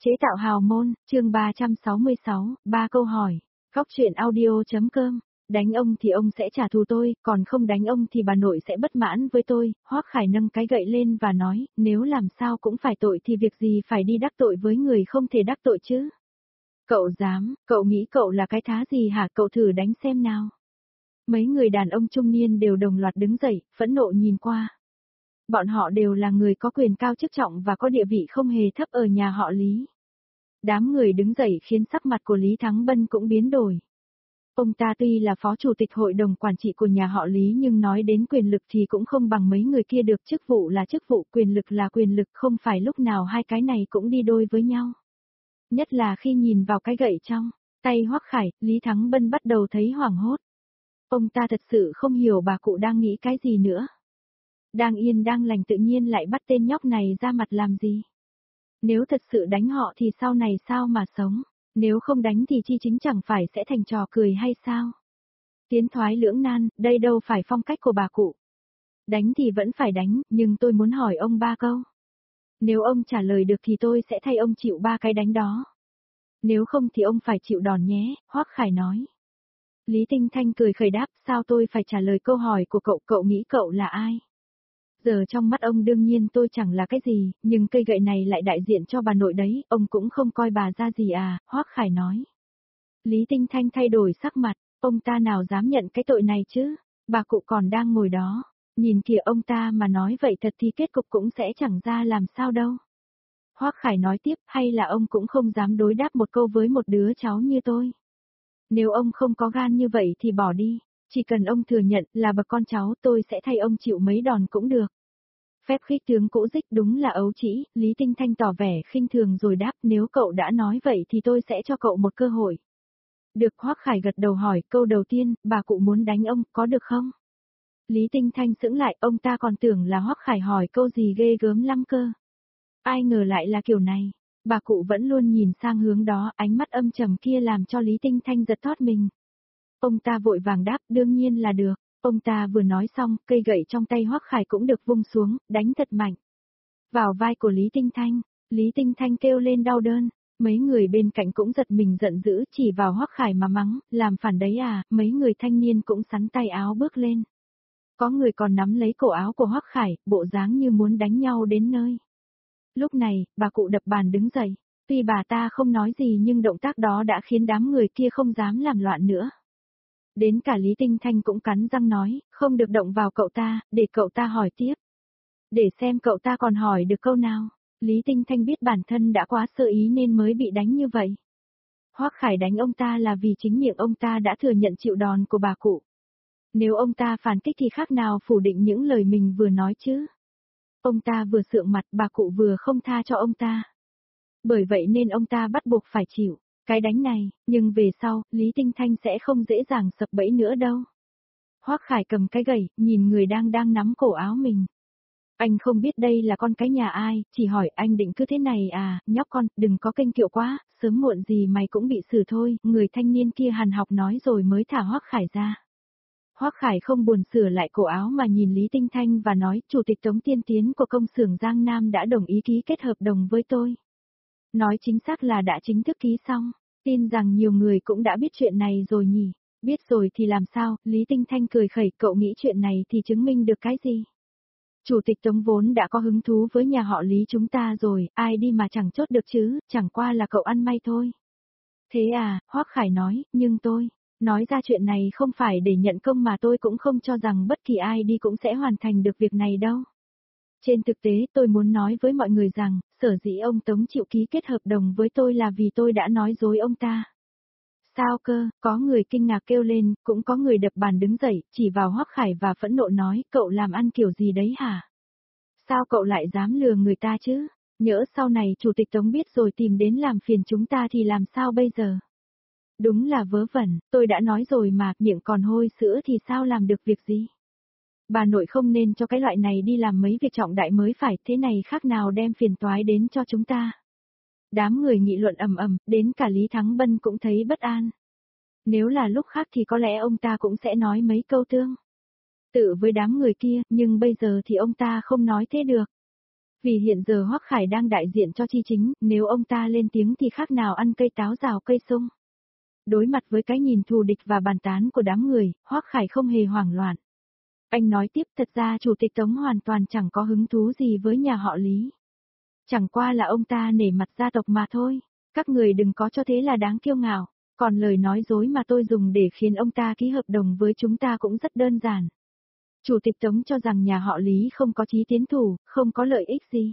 Chế tạo hào môn, chương 366, 3 câu hỏi. Góc truyện audio.com. Đánh ông thì ông sẽ trả thù tôi, còn không đánh ông thì bà nội sẽ bất mãn với tôi. Hoắc Khải nâng cái gậy lên và nói, nếu làm sao cũng phải tội thì việc gì phải đi đắc tội với người không thể đắc tội chứ. Cậu dám, cậu nghĩ cậu là cái thá gì hả, cậu thử đánh xem nào. Mấy người đàn ông trung niên đều đồng loạt đứng dậy, phẫn nộ nhìn qua. Bọn họ đều là người có quyền cao chức trọng và có địa vị không hề thấp ở nhà họ Lý. Đám người đứng dậy khiến sắc mặt của Lý Thắng Bân cũng biến đổi. Ông ta tuy là phó chủ tịch hội đồng quản trị của nhà họ Lý nhưng nói đến quyền lực thì cũng không bằng mấy người kia được, chức vụ là chức vụ, quyền lực là quyền lực, không phải lúc nào hai cái này cũng đi đôi với nhau. Nhất là khi nhìn vào cái gậy trong tay Hoắc Khải, Lý Thắng Bân bắt đầu thấy hoảng hốt. Ông ta thật sự không hiểu bà cụ đang nghĩ cái gì nữa. Đang yên đang lành tự nhiên lại bắt tên nhóc này ra mặt làm gì? Nếu thật sự đánh họ thì sau này sao mà sống? Nếu không đánh thì chi chính chẳng phải sẽ thành trò cười hay sao? Tiến thoái lưỡng nan, đây đâu phải phong cách của bà cụ. Đánh thì vẫn phải đánh, nhưng tôi muốn hỏi ông 3 câu. Nếu ông trả lời được thì tôi sẽ thay ông chịu 3 cái đánh đó. Nếu không thì ông phải chịu đòn nhé, Hoắc Khải nói. Lý Tinh Thanh cười khẩy đáp, sao tôi phải trả lời câu hỏi của cậu, cậu nghĩ cậu là ai? Giờ trong mắt ông đương nhiên tôi chẳng là cái gì, nhưng cây gậy này lại đại diện cho bà nội đấy, ông cũng không coi bà ra gì à, Hoắc Khải nói. Lý Tinh Thanh thay đổi sắc mặt, ông ta nào dám nhận cái tội này chứ, bà cụ còn đang ngồi đó, nhìn kìa ông ta mà nói vậy thật thì kết cục cũng sẽ chẳng ra làm sao đâu. Hoắc Khải nói tiếp, hay là ông cũng không dám đối đáp một câu với một đứa cháu như tôi. Nếu ông không có gan như vậy thì bỏ đi, chỉ cần ông thừa nhận là bậc con cháu tôi sẽ thay ông chịu mấy đòn cũng được. Phép khích tướng cũ dích đúng là ấu trĩ, Lý Tinh Thanh tỏ vẻ khinh thường rồi đáp, nếu cậu đã nói vậy thì tôi sẽ cho cậu một cơ hội. Được, Hoắc Khải gật đầu hỏi, câu đầu tiên, bà cụ muốn đánh ông, có được không? Lý Tinh Thanh sững lại, ông ta còn tưởng là Hoắc Khải hỏi câu gì ghê gớm lắm cơ. Ai ngờ lại là kiểu này, bà cụ vẫn luôn nhìn sang hướng đó, ánh mắt âm trầm kia làm cho Lý Tinh Thanh giật thót mình. Ông ta vội vàng đáp, đương nhiên là được. Ông ta vừa nói xong, cây gậy trong tay Hoắc Khải cũng được vung xuống, đánh thật mạnh. Vào vai của Lý Tinh Thanh kêu lên đau đớn, mấy người bên cạnh cũng giật mình giận dữ chỉ vào Hoắc Khải mà mắng, làm phản đấy à, mấy người thanh niên cũng xắn tay áo bước lên. Có người còn nắm lấy cổ áo của Hoắc Khải, bộ dáng như muốn đánh nhau đến nơi. Lúc này, bà cụ đập bàn đứng dậy, tuy bà ta không nói gì nhưng động tác đó đã khiến đám người kia không dám làm loạn nữa. Đến cả Lý Tinh Thanh cũng cắn răng nói, không được động vào cậu ta, để cậu ta hỏi tiếp. Để xem cậu ta còn hỏi được câu nào. Lý Tinh Thanh biết bản thân đã quá sơ ý nên mới bị đánh như vậy. Hoắc Khải đánh ông ta là vì chính miệng ông ta đã thừa nhận chịu đòn của bà cụ. Nếu ông ta phản kích thì khác nào phủ định những lời mình vừa nói chứ. Ông ta vừa sượng mặt, bà cụ vừa không tha cho ông ta. Bởi vậy nên ông ta bắt buộc phải chịu cái đánh này, nhưng về sau, Lý Tinh Thanh sẽ không dễ dàng sập bẫy nữa đâu. Hoắc Khải cầm cái gậy, nhìn người đang nắm cổ áo mình. Anh không biết đây là con cái nhà ai, chỉ hỏi anh định cứ thế này à, nhóc con, đừng có kênh kiệu quá, sớm muộn gì mày cũng bị xử thôi, người thanh niên kia hằn học nói rồi mới thả Hoắc Khải ra. Hoắc Khải không buồn sửa lại cổ áo mà nhìn Lý Tinh Thanh và nói, Chủ tịch Tống Tiên Tiến của công xưởng Giang Nam đã đồng ý ký kết hợp đồng với tôi. Nói chính xác là đã chính thức ký xong, tin rằng nhiều người cũng đã biết chuyện này rồi nhỉ, biết rồi thì làm sao, Lý Tinh Thanh cười khẩy, cậu nghĩ chuyện này thì chứng minh được cái gì? Chủ tịch Tống vốn đã có hứng thú với nhà họ Lý chúng ta rồi, ai đi mà chẳng chốt được chứ, chẳng qua là cậu ăn may thôi. Thế à, Hoắc Khải nói, nhưng tôi nói ra chuyện này không phải để nhận công mà tôi cũng không cho rằng bất kỳ ai đi cũng sẽ hoàn thành được việc này đâu. Trên thực tế tôi muốn nói với mọi người rằng, sở dĩ ông Tống chịu ký kết hợp đồng với tôi là vì tôi đã nói dối ông ta. Sao cơ, có người kinh ngạc kêu lên, cũng có người đập bàn đứng dậy, chỉ vào Hoắc Khải và phẫn nộ nói, cậu làm ăn kiểu gì đấy hả? Sao cậu lại dám lừa người ta chứ? Nhỡ sau này Chủ tịch Tống biết rồi tìm đến làm phiền chúng ta thì làm sao bây giờ? Đúng là vớ vẩn, tôi đã nói rồi mà, miệng còn hôi sữa thì sao làm được việc gì? Bà nội không nên cho cái loại này đi làm mấy việc trọng đại mới phải, thế này khác nào đem phiền toái đến cho chúng ta. Đám người nghị luận ầm ầm, đến cả Lý Thắng Bân cũng thấy bất an. Nếu là lúc khác thì có lẽ ông ta cũng sẽ nói mấy câu tương tự với đám người kia, nhưng bây giờ thì ông ta không nói thế được. Vì hiện giờ Hoắc Khải đang đại diện cho Chi Chính, nếu ông ta lên tiếng thì khác nào ăn cây táo rào cây sung. Đối mặt với cái nhìn thù địch và bàn tán của đám người, Hoắc Khải không hề hoảng loạn. Anh nói tiếp, thật ra Chủ tịch Tống hoàn toàn chẳng có hứng thú gì với nhà họ Lý. Chẳng qua là ông ta nể mặt gia tộc mà thôi, các người đừng có cho thế là đáng kiêu ngạo. Còn lời nói dối mà tôi dùng để khiến ông ta ký hợp đồng với chúng ta cũng rất đơn giản. Chủ tịch Tống cho rằng nhà họ Lý không có chí tiến thủ, không có lợi ích gì.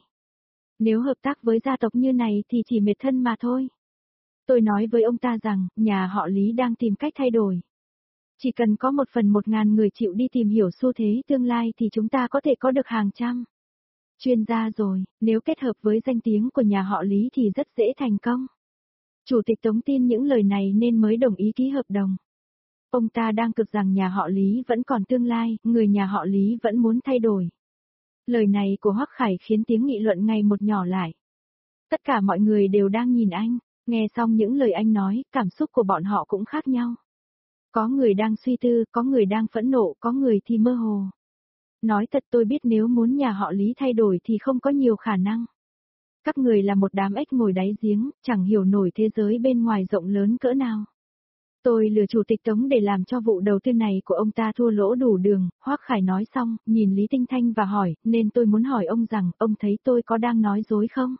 Nếu hợp tác với gia tộc như này thì chỉ mệt thân mà thôi. Tôi nói với ông ta rằng, nhà họ Lý đang tìm cách thay đổi. Chỉ cần có 1/1000 người chịu đi tìm hiểu xu thế tương lai thì chúng ta có thể có được hàng trăm chuyên gia rồi, nếu kết hợp với danh tiếng của nhà họ Lý thì rất dễ thành công. Chủ tịch Tống tin những lời này nên mới đồng ý ký hợp đồng. Ông ta đang cực rằng nhà họ Lý vẫn còn tương lai, người nhà họ Lý vẫn muốn thay đổi. Lời này của Hoắc Khải khiến tiếng nghị luận ngày một nhỏ lại. Tất cả mọi người đều đang nhìn anh, nghe xong những lời anh nói, cảm xúc của bọn họ cũng khác nhau. Có người đang suy tư, có người đang phẫn nộ, có người thì mơ hồ. Nói thật tôi biết nếu muốn nhà họ Lý thay đổi thì không có nhiều khả năng. Các người là một đám ếch ngồi đáy giếng, chẳng hiểu nổi thế giới bên ngoài rộng lớn cỡ nào. Tôi lừa Chủ tịch Tống để làm cho vụ đầu tư này của ông ta thua lỗ đủ đường, Hoắc Khải nói xong, nhìn Lý Tinh Thanh và hỏi, nên tôi muốn hỏi ông rằng, ông thấy tôi có đang nói dối không?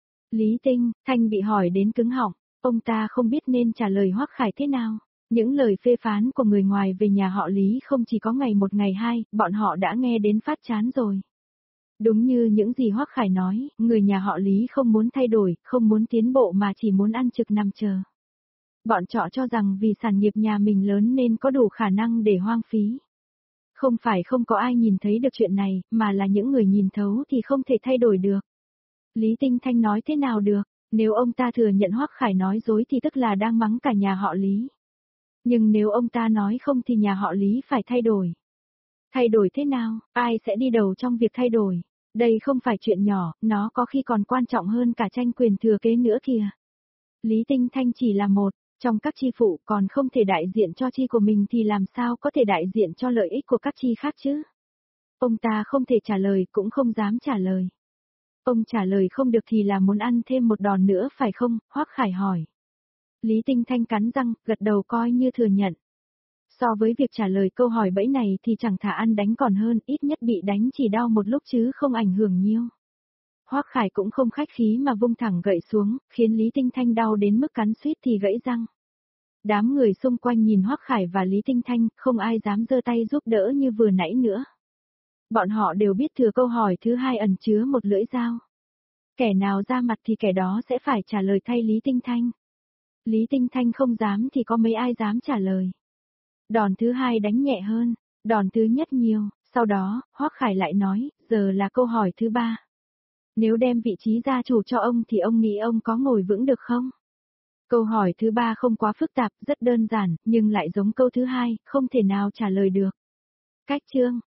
Lý Tinh Thanh bị hỏi đến cứng họng, ông ta không biết nên trả lời Hoắc Khải thế nào. Những lời phê phán của người ngoài về nhà họ Lý không chỉ có ngày một ngày hai, bọn họ đã nghe đến phát chán rồi. Đúng như những gì Hoắc Khải nói, người nhà họ Lý không muốn thay đổi, không muốn tiến bộ mà chỉ muốn ăn trực nằm chờ. Bọn trọ cho rằng vì sản nghiệp nhà mình lớn nên có đủ khả năng để hoang phí. Không phải không có ai nhìn thấy được chuyện này, mà là những người nhìn thấu thì không thể thay đổi được. Lý Tinh Thanh nói thế nào được, nếu ông ta thừa nhận Hoắc Khải nói dối thì tức là đang mắng cả nhà họ Lý. Nhưng nếu ông ta nói không thì nhà họ Lý phải thay đổi. Thay đổi thế nào, ai sẽ đi đầu trong việc thay đổi? Đây không phải chuyện nhỏ, nó có khi còn quan trọng hơn cả tranh quyền thừa kế nữa kìa. Lý Tinh Thanh chỉ là một, trong các chi phụ còn không thể đại diện cho chi của mình thì làm sao có thể đại diện cho lợi ích của các chi khác chứ? Ông ta không thể trả lời cũng không dám trả lời. Ông trả lời không được thì là muốn ăn thêm một đòn nữa phải không? Hoắc Khải hỏi. Lý Tinh Thanh cắn răng, gật đầu coi như thừa nhận. So với việc trả lời câu hỏi bẫy này thì chẳng thà ăn đánh còn hơn, ít nhất bị đánh chỉ đau một lúc chứ không ảnh hưởng nhiều. Hoắc Khải cũng không khách khí mà vung thẳng gậy xuống, khiến Lý Tinh Thanh đau đến mức cắn suýt thì gãy răng. Đám người xung quanh nhìn Hoắc Khải và Lý Tinh Thanh, không ai dám giơ tay giúp đỡ như vừa nãy nữa. Bọn họ đều biết thừa câu hỏi thứ hai ẩn chứa một lưỡi dao. Kẻ nào ra mặt thì kẻ đó sẽ phải trả lời thay Lý Tinh Thanh. Lý Tinh Thanh không dám thì có mấy ai dám trả lời. Đòn thứ hai đánh nhẹ hơn, đòn thứ nhất nhiều, sau đó, Hoắc Khải lại nói, giờ là câu hỏi thứ ba. Nếu đem vị trí gia chủ cho ông thì ông nghĩ ông có ngồi vững được không? Câu hỏi thứ ba không quá phức tạp, rất đơn giản, nhưng lại giống câu thứ hai, không thể nào trả lời được. Cách chương